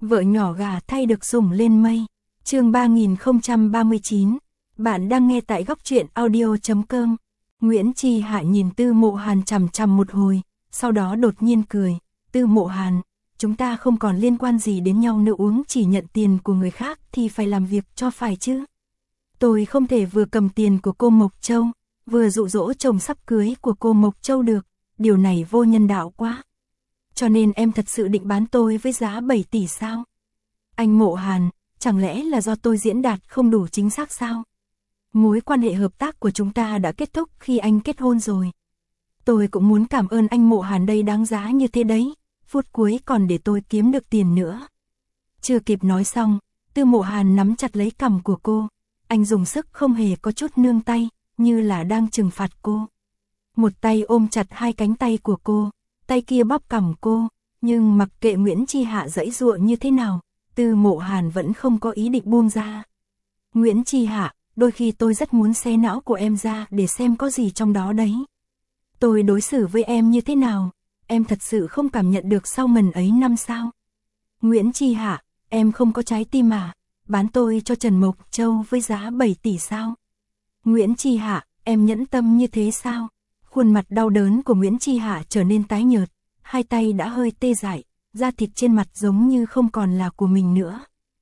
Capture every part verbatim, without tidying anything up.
Vợ nhỏ gà thay được sủng lên mây. Chương ba nghìn không trăm ba mươi chín. Bạn đang nghe tại góc truyện audio chấm com. Nguyễn Chi Hạ nhìn Tư Mộ Hàn chằm chằm một hồi, sau đó đột nhiên cười. Tư Mộ Hàn, chúng ta không còn liên quan gì đến nhau nữa, uống chỉ nhận tiền của người khác thì phải làm việc cho phải chứ. Tôi không thể vừa cầm tiền của cô Mộc Châu, vừa dụ dỗ chồng sắp cưới của cô Mộc Châu được, điều này vô nhân đạo quá. Cho nên em thật sự định bán tôi với giá bảy tỷ sao? Anh Mộ Hàn, chẳng lẽ là do tôi diễn đạt không đủ chính xác sao? Mối quan hệ hợp tác của chúng ta đã kết thúc khi anh kết hôn rồi. Tôi cũng muốn cảm ơn anh Mộ Hàn đây, đáng giá như thế đấy, phút cuối còn để tôi kiếm được tiền nữa. Chưa kịp nói xong, Tư Mộ Hàn nắm chặt lấy cằm của cô. Anh dùng sức không hề có chút nương tay, như là đang trừng phạt cô. Một tay ôm chặt hai cánh tay của cô, tay kia bóp cằm cô, nhưng mặc kệ Nguyễn Chi Hạ giãy giụa như thế nào, Tư Mộ Hàn vẫn không có ý định buông ra. Nguyễn Chi Hạ, đôi khi tôi rất muốn xé não của em ra để xem có gì trong đó đấy. Tôi đối xử với em như thế nào, em thật sự không cảm nhận được sau mần ấy năm sao? Nguyễn Chi Hạ, em không có trái tim à? Bán tôi cho Trần Mộc Châu với giá bảy tỷ sao? Nguyễn Chi Hạ, em nhẫn tâm như thế sao? Khuôn mặt đau đớn của Nguyễn Chi Hạ trở nên tái nhợt, hai tay đã hơi tê dại, da thịt trên mặt giống như không còn là của mình nữa.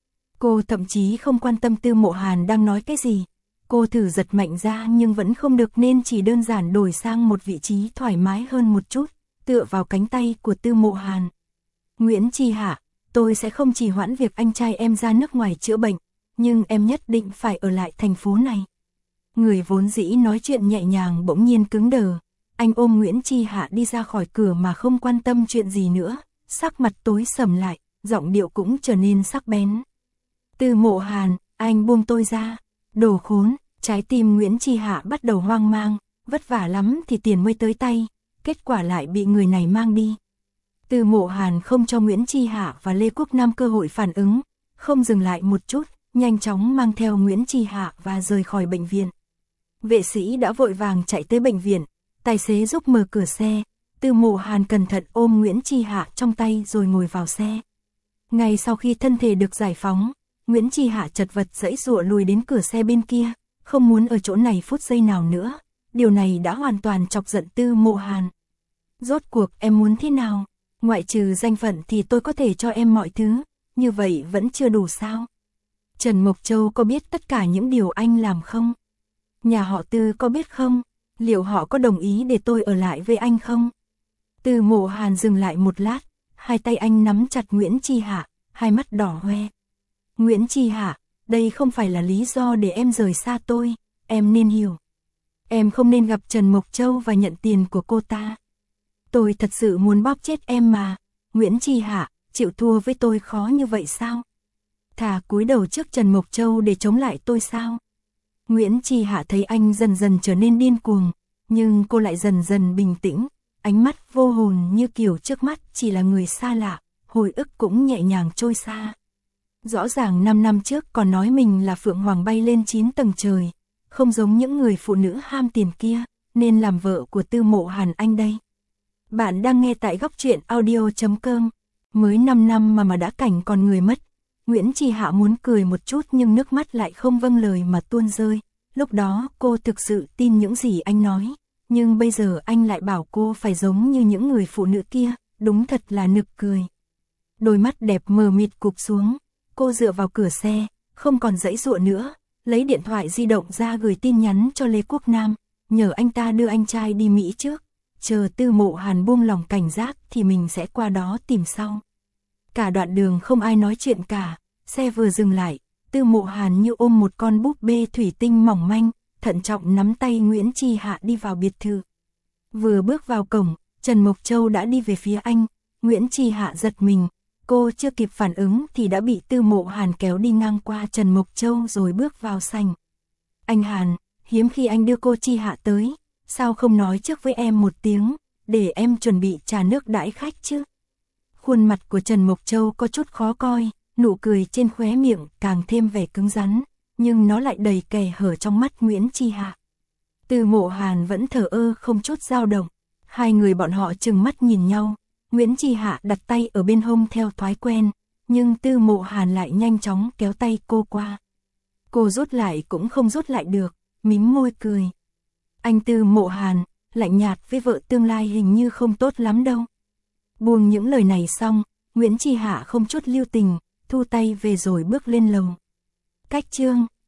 Cô thậm chí không quan tâm Tư Mộ Hàn đang nói cái gì. Cô thử giật mạnh ra nhưng vẫn không được, nên chỉ đơn giản đổi sang một vị trí thoải mái hơn một chút, tựa vào cánh tay của Tư Mộ Hàn. Nguyễn Chi Hạ, tôi sẽ không trì hoãn việc anh trai em ra nước ngoài chữa bệnh, nhưng em nhất định phải ở lại thành phố này. Người vốn dĩ nói chuyện nhẹ nhàng bỗng nhiên cứng đờ. Anh ôm Nguyễn Chi Hạ đi ra khỏi cửa mà không quan tâm chuyện gì nữa, sắc mặt tối sầm lại, giọng điệu cũng trở nên sắc bén. Tư Mộ Hàn, anh buông tôi ra. Đồ khốn. Trái tim Nguyễn Chi Hạ bắt đầu hoang mang, vất vả lắm thì tiền mới tới tay, kết quả lại bị người này mang đi. Tư Mộ Hàn không cho Nguyễn Chi Hạ và Lê Quốc Nam cơ hội phản ứng, không dừng lại một chút, nhanh chóng mang theo Nguyễn Chi Hạ và rời khỏi bệnh viện. Vệ sĩ đã vội vàng chạy tới bệnh viện, tài xế giúp mở cửa xe, Tư Mộ Hàn cẩn thận ôm Nguyễn Chi Hạ trong tay rồi ngồi vào xe. Ngay sau khi thân thể được giải phóng, Nguyễn Chi Hạ chật vật giãy giụa lùi đến cửa xe bên kia, không muốn ở chỗ này phút giây nào nữa. Điều này đã hoàn toàn chọc giận Tư Mộ Hàn. Rốt cuộc em muốn thế nào? Ngoại trừ danh phận thì tôi có thể cho em mọi thứ, như vậy vẫn chưa đủ sao? Trần Mộc Châu có biết tất cả những điều anh làm không? Nhà họ Tư có biết không? Liệu họ có đồng ý để tôi ở lại với anh không? Tư Mộ Hàn dừng lại một lát, hai tay anh nắm chặt Nguyễn Chi Hạ, hai mắt đỏ hoe. Nguyễn Chi Hạ, đây không phải là lý do để em rời xa tôi, em nên hiểu. Em không nên gặp Trần Mộc Châu và nhận tiền của cô ta. Tôi thật sự muốn bóp chết em mà. Nguyễn Chi Hạ, chịu thua với tôi khó như vậy sao? Thà cúi đầu trước Trần Mộc Châu để chống lại tôi sao? Nguyễn Chi Hạ thấy anh dần dần trở nên điên cuồng, nhưng cô lại dần dần bình tĩnh, ánh mắt vô hồn như kiểu trước mắt chỉ là người xa lạ, hồi ức cũng nhẹ nhàng trôi xa. Rõ ràng năm năm trước còn nói mình là Phượng Hoàng bay lên chín tầng trời, không giống những người phụ nữ ham tiền kia, nên làm vợ của Tư Mộ Hàn anh đây. Bạn đang nghe tại góc truyện audio chấm com. Mới năm năm mà mà đã cảnh còn người mất. Nguyễn Chi Hạ muốn cười một chút nhưng nước mắt lại không vâng lời mà tuôn rơi. Lúc đó cô thực sự tin những gì anh nói, nhưng bây giờ anh lại bảo cô phải giống như những người phụ nữ kia, đúng thật là nực cười. Đôi mắt đẹp mờ mịt cụp xuống, cô dựa vào cửa xe, không còn giãy giụa nữa, lấy điện thoại di động ra gửi tin nhắn cho Lê Quốc Nam, nhờ anh ta đưa anh trai đi Mỹ trước, chờ Tư Mộ Hàn buông lòng cảnh giác thì mình sẽ qua đó tìm sau. Cả đoạn đường không ai nói chuyện cả, xe vừa dừng lại, Tư Mộ Hàn như ôm một con búp bê thủy tinh mỏng manh, thận trọng nắm tay Nguyễn Chi Hạ đi vào biệt thự. Vừa bước vào cổng, Trần Mộc Châu đã đi về phía anh, Nguyễn Chi Hạ giật mình, cô chưa kịp phản ứng thì đã bị Tư Mộ Hàn kéo đi ngang qua Trần Mộc Châu rồi bước vào sảnh. Anh Hàn, hiếm khi anh đưa cô Chi Hạ tới, sao không nói trước với em một tiếng, để em chuẩn bị trà nước đãi khách chứ? Khuôn mặt của Trần Mộc Châu có chút khó coi, nụ cười trên khóe miệng càng thêm vẻ cứng rắn, nhưng nó lại đầy kẻ hở trong mắt Nguyễn Chi Hạ. Tư Mộ Hàn vẫn thờ ơ không chút dao động, hai người bọn họ trừng mắt nhìn nhau, Nguyễn Chi Hạ đặt tay ở bên hông theo thói quen, Nhưng Tư Mộ Hàn lại nhanh chóng kéo tay cô qua. Cô rút lại cũng không rút lại được, mím môi cười. Anh Tư Mộ Hàn, lạnh nhạt với vợ tương lai hình như không tốt lắm đâu. Buông những lời này xong, Nguyễn Chi Hạ không chút lưu tình, thu tay về rồi bước lên lầu. Cách chương